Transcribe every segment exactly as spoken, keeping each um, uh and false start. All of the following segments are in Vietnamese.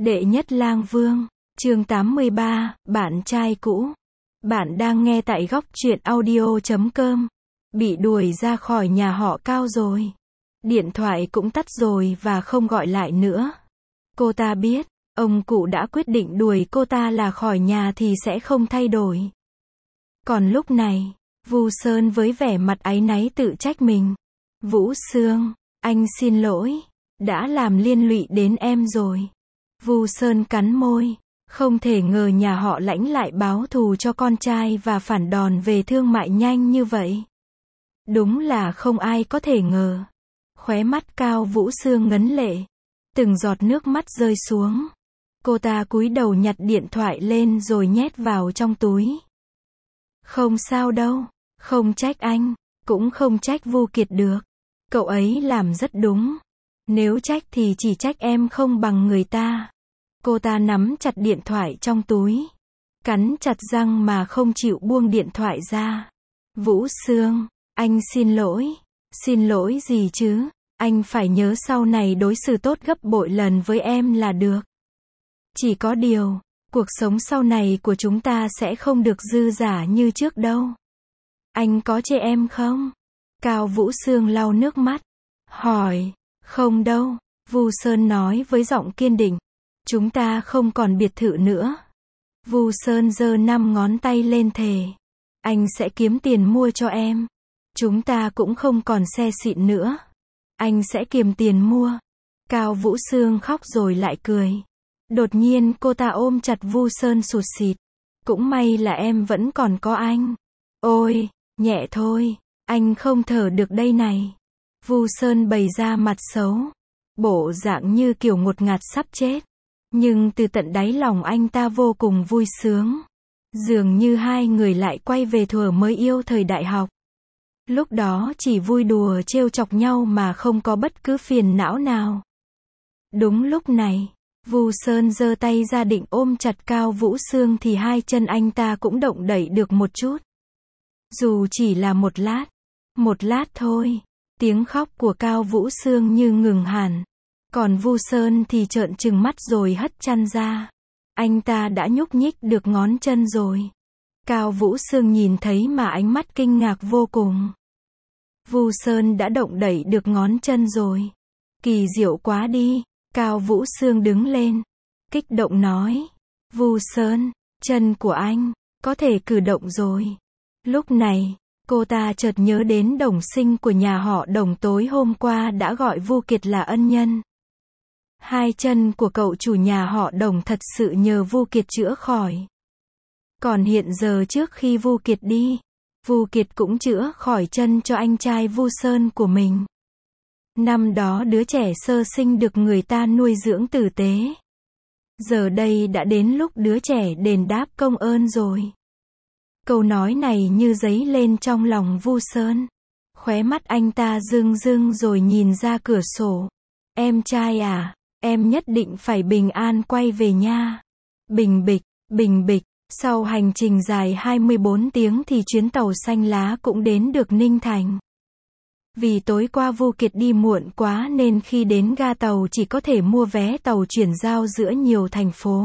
Đệ nhất lang vương, chương tám mươi ba, bạn trai cũ. Bạn đang nghe tại góc truyện audio chấm com. Bị đuổi ra khỏi nhà họ Cao rồi. Điện thoại cũng tắt rồi và không gọi lại nữa. Cô ta biết, ông cụ đã quyết định đuổi cô ta là khỏi nhà thì sẽ không thay đổi. Còn lúc này, Vu Sơn với vẻ mặt áy náy tự trách mình. Vũ Sương, anh xin lỗi, đã làm liên lụy đến em rồi. Vu Sơn cắn môi, không thể ngờ nhà họ Lãnh lại báo thù cho con trai và phản đòn về thương mại nhanh như vậy. Đúng là không ai có thể ngờ. Khóe mắt Cao Vũ Sương ngấn lệ, từng giọt nước mắt rơi xuống. Cô ta cúi đầu nhặt điện thoại lên rồi nhét vào trong túi. Không sao đâu, không trách anh, cũng không trách Vu Kiệt được. Cậu ấy làm rất đúng. Nếu trách thì chỉ trách em không bằng người ta. Cô ta nắm chặt điện thoại trong túi, cắn chặt răng mà không chịu buông điện thoại ra. Vũ Sương, anh xin lỗi. Xin lỗi gì chứ? Anh phải nhớ sau này đối xử tốt gấp bội lần với em là được. Chỉ có điều, cuộc sống sau này của chúng ta sẽ không được dư dả như trước đâu. Anh có chê em không? Cao Vũ Sương lau nước mắt, hỏi. Không đâu, Vu Sơn nói với giọng kiên định. Chúng ta không còn biệt thự nữa. Vu Sơn giơ năm ngón tay lên thề. Anh sẽ kiếm tiền mua cho em. Chúng ta cũng không còn xe xịn nữa. Anh sẽ kiếm tiền mua. Cao Vũ Sương khóc rồi lại cười. Đột nhiên cô ta ôm chặt Vu Sơn sụt sịt. Cũng may là em vẫn còn có anh. Ôi, nhẹ thôi, anh không thở được đây này. Vu Sơn bày ra mặt xấu, bộ dạng như kiểu ngột ngạt sắp chết. Nhưng từ tận đáy lòng anh ta vô cùng vui sướng. Dường như hai người lại quay về thuở mới yêu thời đại học. Lúc đó chỉ vui đùa trêu chọc nhau mà không có bất cứ phiền não nào. Đúng lúc này, Vu Sơn giơ tay ra định ôm chặt Cao Vũ Sương thì hai chân anh ta cũng động đẩy được một chút. Dù chỉ là một lát, một lát thôi. Tiếng khóc của Cao Vũ Sương như ngừng hẳn. Còn Vu Sơn thì trợn trừng mắt rồi hất chăn ra. Anh ta đã nhúc nhích được ngón chân rồi. Cao Vũ Sương nhìn thấy mà ánh mắt kinh ngạc vô cùng. Vu Sơn đã động đẩy được ngón chân rồi. Kỳ diệu quá đi. Cao Vũ Sương đứng lên, kích động nói. Vu Sơn, chân của anh, có thể cử động rồi. Lúc này, cô ta chợt nhớ đến đồng sinh của nhà họ Đồng tối hôm qua đã gọi Vu Kiệt là ân nhân. Hai chân của cậu chủ nhà họ Đồng thật sự nhờ Vu Kiệt chữa khỏi. Còn hiện giờ trước khi Vu Kiệt đi, Vu Kiệt cũng chữa khỏi chân cho anh trai Vu Sơn của mình. Năm đó đứa trẻ sơ sinh được người ta nuôi dưỡng tử tế. Giờ đây đã đến lúc đứa trẻ đền đáp công ơn rồi. Câu nói này như giấy lên trong lòng Vu Sơn. Khóe mắt anh ta rưng rưng rồi nhìn ra cửa sổ. Em trai à, em nhất định phải bình an quay về nha. Bình bịch, bình bịch, sau hành trình dài hai mươi bốn tiếng thì chuyến tàu xanh lá cũng đến được Ninh Thành. Vì tối qua Vu Kiệt đi muộn quá nên khi đến ga tàu chỉ có thể mua vé tàu chuyển giao giữa nhiều thành phố.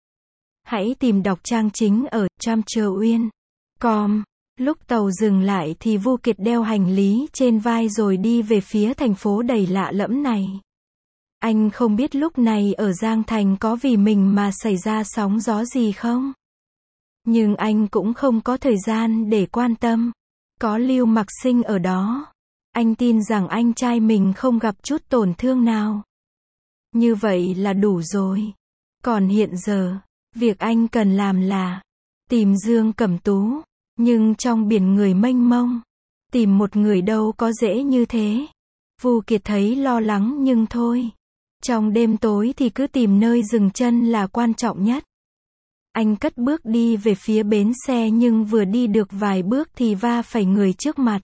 Hãy tìm đọc trang chính ở Tramtrain chấm com. Lúc tàu dừng lại thì Vu Kiệt đeo hành lý trên vai rồi đi về phía thành phố đầy lạ lẫm này. Anh không biết lúc này ở Giang Thành có vì mình mà xảy ra sóng gió gì không? Nhưng anh cũng không có thời gian để quan tâm. Có Lưu Mặc Sinh ở đó. Anh tin rằng anh trai mình không gặp chút tổn thương nào. Như vậy là đủ rồi. Còn hiện giờ, việc anh cần làm là tìm Dương Cẩm Tú. Nhưng trong biển người mênh mông, tìm một người đâu có dễ như thế. Vu Kiệt thấy lo lắng nhưng thôi. Trong đêm tối thì cứ tìm nơi dừng chân là quan trọng nhất. Anh cất bước đi về phía bến xe nhưng vừa đi được vài bước thì va phải người trước mặt.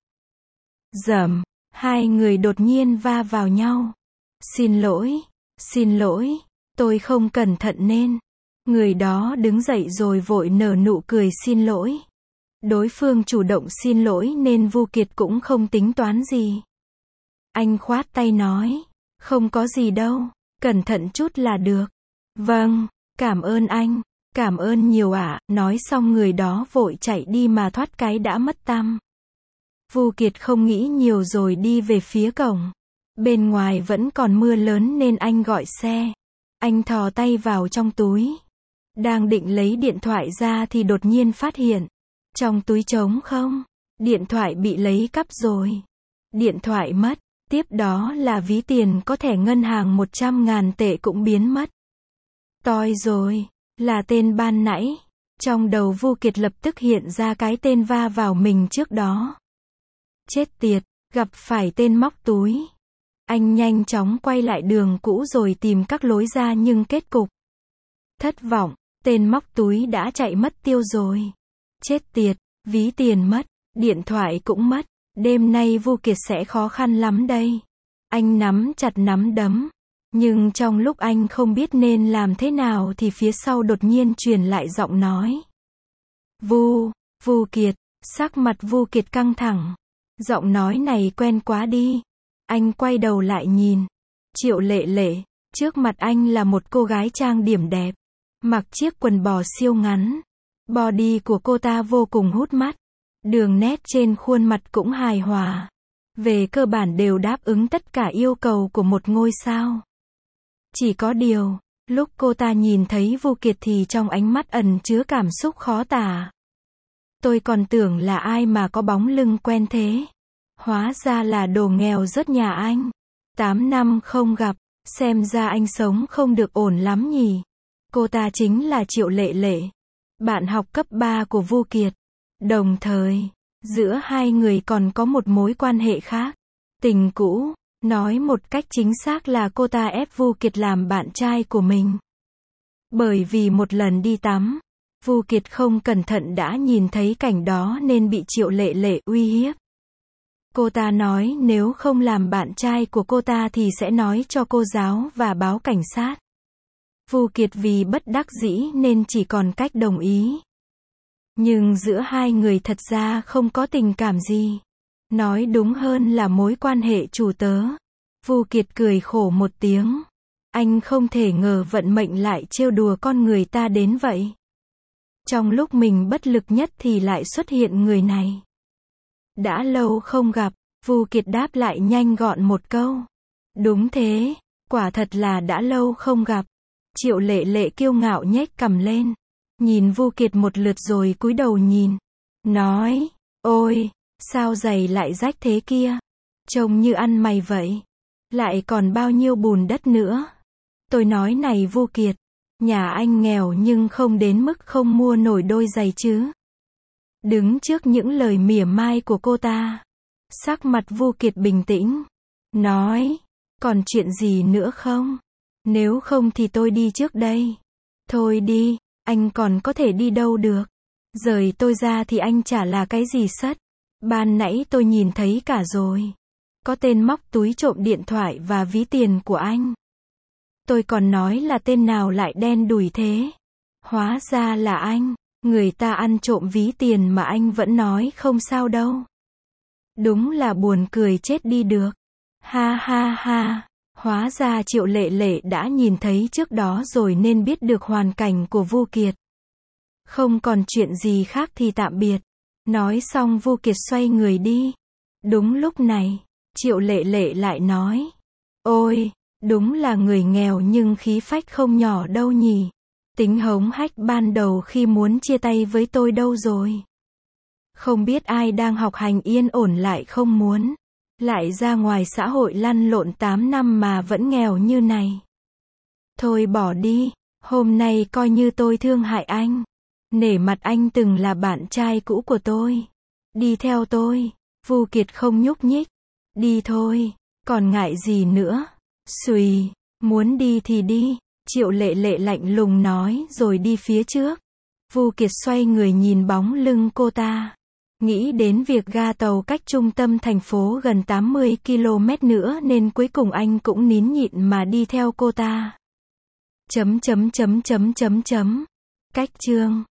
Dầm, hai người đột nhiên va vào nhau. Xin lỗi, xin lỗi, tôi không cẩn thận nên. Người đó đứng dậy rồi vội nở nụ cười xin lỗi. Đối phương chủ động xin lỗi nên Vu Kiệt cũng không tính toán gì. Anh khoát tay nói, không có gì đâu, cẩn thận chút là được. Vâng, cảm ơn anh, cảm ơn nhiều ạ, nói xong người đó vội chạy đi mà thoát cái đã mất tăm. Vu Kiệt không nghĩ nhiều rồi đi về phía cổng. Bên ngoài vẫn còn mưa lớn nên anh gọi xe. Anh thò tay vào trong túi. Đang định lấy điện thoại ra thì đột nhiên phát hiện. Trong túi trống không. Điện thoại bị lấy cắp rồi. Điện thoại mất. Tiếp đó là ví tiền có thẻ ngân hàng một trăm ngàn tệ cũng biến mất. Toi rồi. Là tên ban nãy. Trong đầu Vu Kiệt lập tức hiện ra cái tên va vào mình trước đó. Chết tiệt, gặp phải tên móc túi. Anh nhanh chóng quay lại đường cũ rồi tìm các lối ra nhưng kết cục. Thất vọng, tên móc túi đã chạy mất tiêu rồi. Chết tiệt, ví tiền mất, điện thoại cũng mất. Đêm nay Vu Kiệt sẽ khó khăn lắm đây. Anh nắm chặt nắm đấm. Nhưng trong lúc anh không biết nên làm thế nào thì phía sau đột nhiên truyền lại giọng nói. Vu, Vu Kiệt, sắc mặt Vu Kiệt căng thẳng. Giọng nói này quen quá đi. Anh quay đầu lại nhìn. Triệu Lệ Lệ, trước mặt anh là một cô gái trang điểm đẹp. Mặc chiếc quần bò siêu ngắn. Body của cô ta vô cùng hút mắt. Đường nét trên khuôn mặt cũng hài hòa. Về cơ bản đều đáp ứng tất cả yêu cầu của một ngôi sao. Chỉ có điều, lúc cô ta nhìn thấy Vu Kiệt thì trong ánh mắt ẩn chứa cảm xúc khó tả. Tôi còn tưởng là ai mà có bóng lưng quen thế. Hóa ra là đồ nghèo rớt nhà anh. Tám năm không gặp, xem ra anh sống không được ổn lắm nhỉ. Cô ta chính là Triệu Lệ Lệ, bạn học cấp ba của Vu Kiệt. Đồng thời, giữa hai người còn có một mối quan hệ khác. Tình cũ, nói một cách chính xác là cô ta ép Vu Kiệt làm bạn trai của mình. Bởi vì một lần đi tắm, Vu Kiệt không cẩn thận đã nhìn thấy cảnh đó nên bị Triệu Lệ Lệ uy hiếp. Cô ta nói nếu không làm bạn trai của cô ta thì sẽ nói cho cô giáo và báo cảnh sát. Vu Kiệt vì bất đắc dĩ nên chỉ còn cách đồng ý. Nhưng giữa hai người thật ra không có tình cảm gì. Nói đúng hơn là mối quan hệ chủ tớ. Vu Kiệt cười khổ một tiếng. Anh không thể ngờ vận mệnh lại trêu đùa con người ta đến vậy. Trong lúc mình bất lực nhất thì lại xuất hiện người này. Đã lâu không gặp, Vu Kiệt đáp lại nhanh gọn một câu. Đúng thế, quả thật là đã lâu không gặp. Triệu Lệ Lệ kiêu ngạo nhếch cằm lên. Nhìn Vu Kiệt một lượt rồi cúi đầu nhìn. Nói, ôi, sao giày lại rách thế kia? Trông như ăn mày vậy. Lại còn bao nhiêu bùn đất nữa. Tôi nói này Vu Kiệt, nhà anh nghèo nhưng không đến mức không mua nổi đôi giày chứ. Đứng trước những lời mỉa mai của cô ta, sắc mặt Vu Kiệt bình tĩnh. Nói, còn chuyện gì nữa không? Nếu không thì tôi đi trước đây. Thôi đi, anh còn có thể đi đâu được. Rời tôi ra thì anh chả là cái gì sất. Ban nãy tôi nhìn thấy cả rồi. Có tên móc túi trộm điện thoại và ví tiền của anh. Tôi còn nói là tên nào lại đen đủi thế. Hóa ra là anh. Người ta ăn trộm ví tiền mà anh vẫn nói không sao đâu. Đúng là buồn cười chết đi được. Ha ha ha. Hóa ra Triệu Lệ Lệ đã nhìn thấy trước đó rồi nên biết được hoàn cảnh của Vu Kiệt. Không còn chuyện gì khác thì tạm biệt. Nói xong Vu Kiệt xoay người đi. Đúng lúc này, Triệu Lệ Lệ lại nói. Ôi, đúng là người nghèo nhưng khí phách không nhỏ đâu nhỉ. Tính hống hách ban đầu khi muốn chia tay với tôi đâu rồi. Không biết ai đang học hành yên ổn lại không muốn. Lại ra ngoài xã hội lăn lộn tám năm mà vẫn nghèo như này. Thôi bỏ đi, hôm nay coi như tôi thương hại anh. Nể mặt anh từng là bạn trai cũ của tôi. Đi theo tôi. Vu Kiệt không nhúc nhích. Đi thôi, còn ngại gì nữa. Xùi, muốn đi thì đi. Triệu Lệ Lệ lạnh lùng nói rồi đi phía trước. Vu Kiệt xoay người nhìn bóng lưng cô ta. Nghĩ đến việc ga tàu cách trung tâm thành phố gần tám mươi ki lô mét nữa nên cuối cùng anh cũng nín nhịn mà đi theo cô ta. Chấm chấm chấm chấm chấm chấm. Cách chương